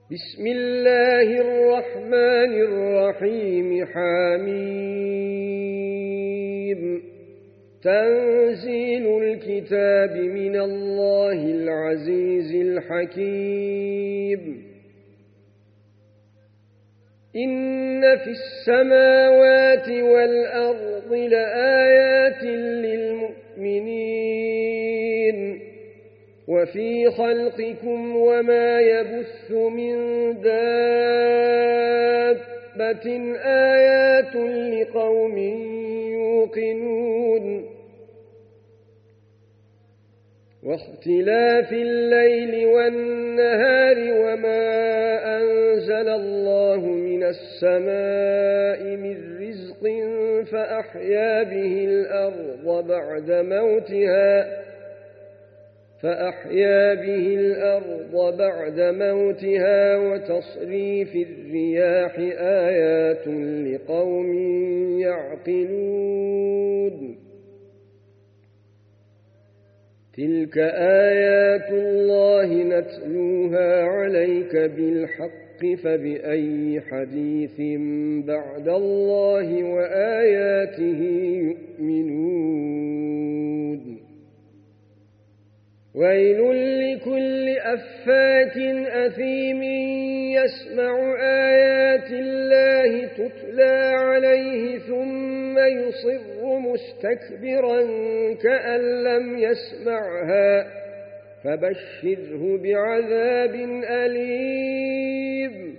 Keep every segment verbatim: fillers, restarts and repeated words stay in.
بسم الله الرحمن الرحيم. حميم. تنزيل الكتاب من الله العزيز الحكيم. إن في السماوات والأرض لآيات للمؤمنين وفي خلقكم وما يبث من دابة آيات لقوم يوقنون. واختلاف الليل والنهار وما أنزل الله من السماء من رزق فأحيا به الأرض بعد موتها فأحيا به الأرض بعد موتها وتصريف الرياح آيات لقوم يعقلون. تلك آيات الله نتلوها عليك بالحق فبأي حديث بعد الله وآياته يؤمنون. ويل لكل أفاك أثيم يسمع آيات الله تتلى عليه ثم يصر مستكبرا كأن لم يسمعها فبشره بعذاب أليم.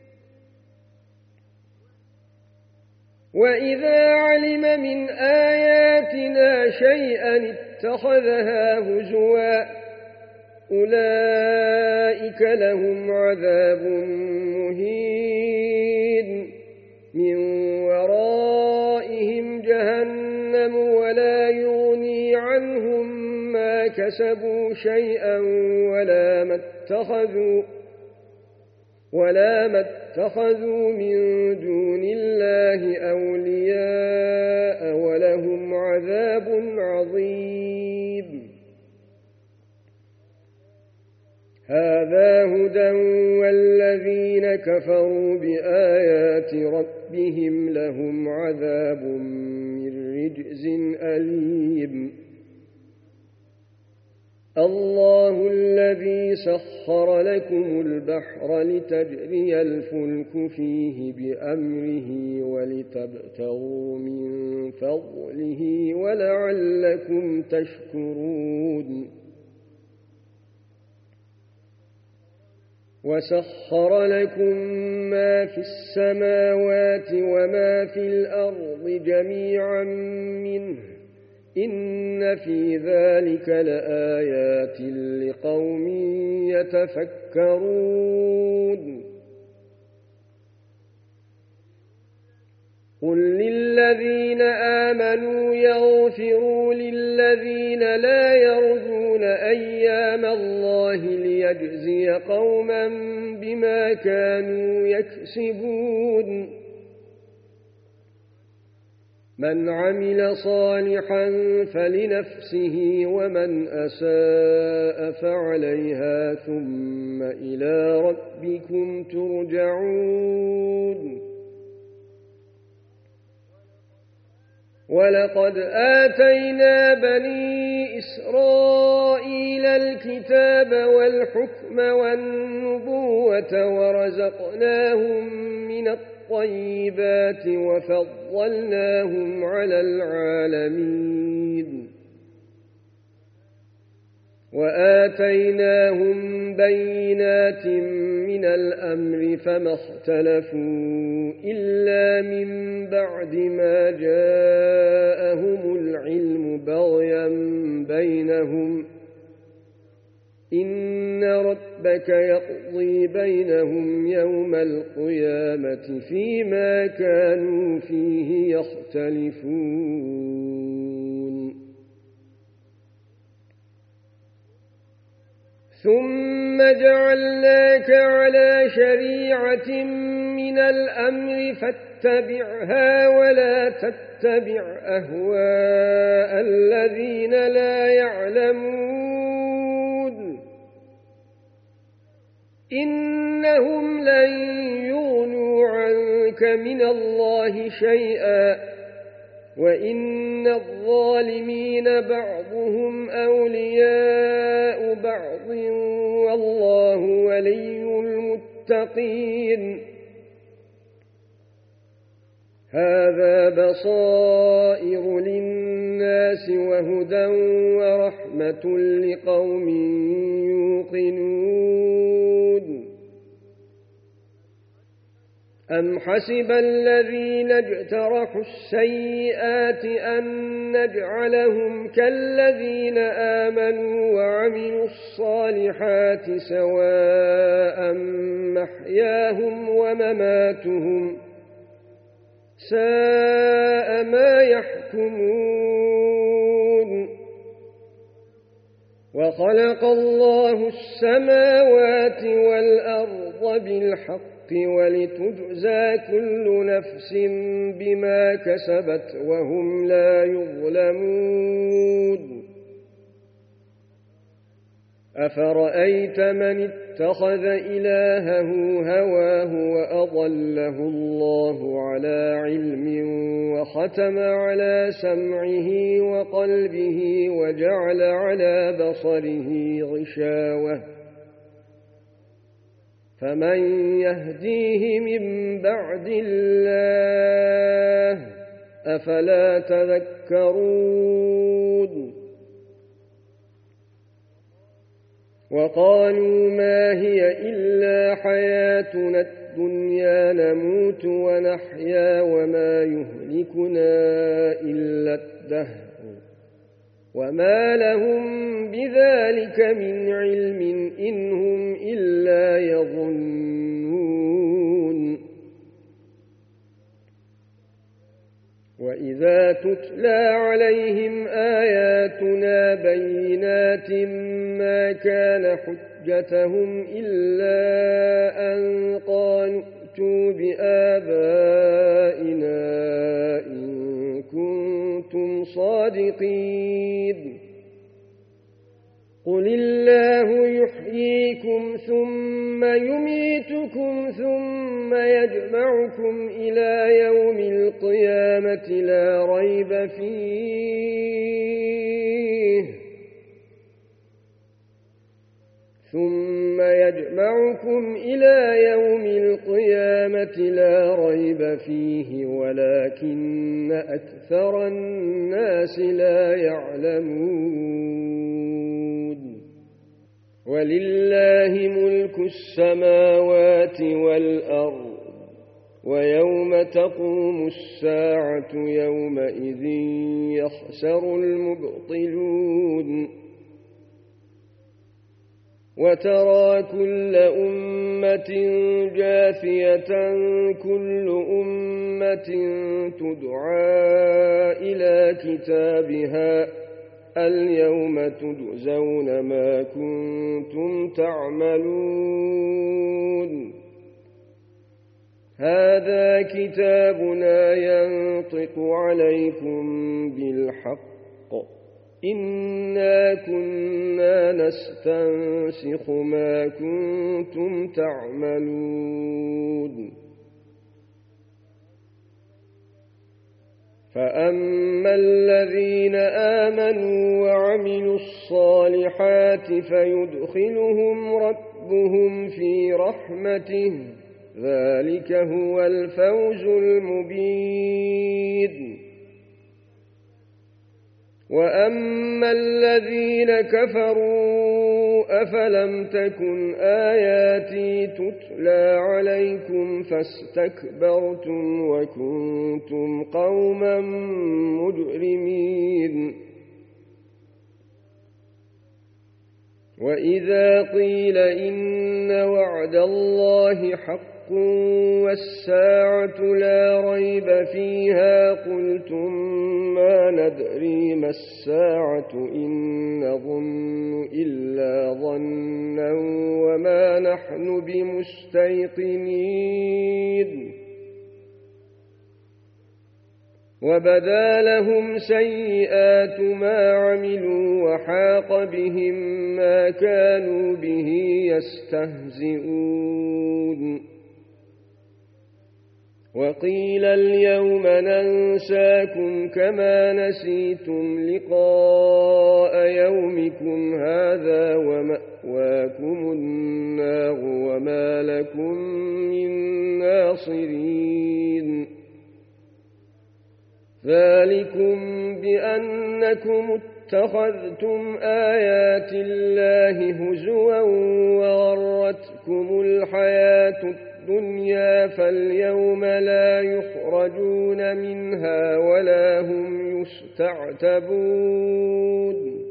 وإذا علم من آياتنا شيئا اتخذها هزوا أولئك لهم عذاب مهين من ورائهم جهنم ولا يغني عنهم ما كسبوا شيئا ولا ما اتخذوا ولا ما اتخذوا من دون الله أولياء ولهم عذاب عظيم. هذا هدى والذين كفروا بآيات ربهم لهم عذاب من رجز أليم. الله الذي سخر لكم البحر لتجري الفلك فيه بأمره ولتبتغوا من فضله ولعلكم تشكرون. وسخر لكم ما في السماوات وما في الأرض جميعا منه إن في ذلك لآيات لقوم يتفكرون. قل للذين آمنوا يغفروا للذين لا يرجون أيام الله ليجزي قوما بما كانوا يكسبون. من عمل صالحا فلنفسه ومن أساء فعليها ثم إلى ربكم ترجعون. ولقد آتينا بني إسرائيل الكتاب والحكم والنبوة ورزقناهم من الطيبات وفضلناهم على العالمين. وآتيناهم بينات من الأمر فما اختلفوا إلا من بعد ما جاءهم العلم بغيا بينهم. إن ربك يقضي بينهم يوم القيامة فيما كانوا فيه يختلفون. ثم جعلناك على شريعة من الأمر فاتبعها ولا تتبع أهواء الذين لا يعلمون. إنهم لن يغنوا عنك من الله شيئا وإن الظالمين بعضهم أولياء بعض والله ولي المتقين هذا بصائر للناس وهدى ورحمة لقوم يوقنون أم حسب الذين اجترحوا السيئات أن نجعلهم كالذين آمنوا وعملوا الصالحات سواء محياهم ومماتهم ساء ما يحكمون وخلق الله السماوات والأرض بالحق ولتجزى كل نفس بما كسبت وهم لا يظلمون أفرأيت من اتخذ إلهه هواه وأضله الله على علم وختم على سمعه وقلبه وجعل على بصره غشاوة فمن يهديه من بعد الله أفلا تذكرون وقالوا ما هي إلا حياتنا الدنيا نموت ونحيا وما يهلكنا إلا الدهر وما لهم بذلك من علم إن هم إلا يظنون وإذا تتلى عليهم آياتنا بينات ما كان حجتهم إلا أن قالوا ائتوا بآبائنا إن كنتم صادقين قل الله يحييكم ثم يميتكم ثم يجمعكم إلى يوم القيامة لا ريب فيه ثم يجمعكم إلى يوم القيامة لا ريب فيه ولكن أكثر الناس لا يعلمون ولله ملك السماوات والأرض ويوم تقوم الساعة يومئذ يخسر المبطلون وترى كل أمة جاثية كل أمة تدعى إلى كتابها اليوم تجزون ما كنتم تعملون هذا كتابنا ينطق عليكم بالحق إنا كنا نستنسخ ما كنتم تعملون فأما الذين آمنوا وعملوا الصالحات فيدخلهم ربهم في رحمته ذلك هو الفوز المبين وأما الذين كفروا أفلم تكن آياتي تتلى عليكم فاستكبرتم وكنتم قوما مجرمين وإذا قيل إن وعد الله حق والساعة لا ريب فيها قلتم ما ندري ما الساعة إن نظن إلا ظنا وما نحن بمستيقنين وبدا لهم سيئات ما عملوا وحاق بهم ما كانوا به يستهزئون وقيل اليوم ننساكم كما نسيتم لقاء يومكم هذا ومأواكم النار وما لكم من ناصرين ذلكم بأنكم اتخذتم آيات الله هزوا وغرتكم الحياة الدنيا فاليوم لا يخرجون منها ولا هم يستعتبون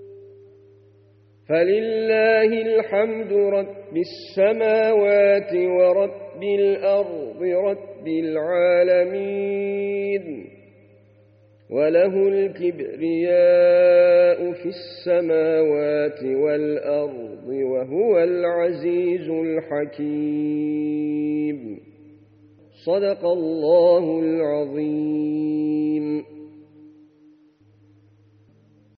فلله الحمد رب السماوات ورب الأرض رب العالمين وله الكبرياء في السماوات والأرض وهو العزيز الحكيم صدق الله العظيم.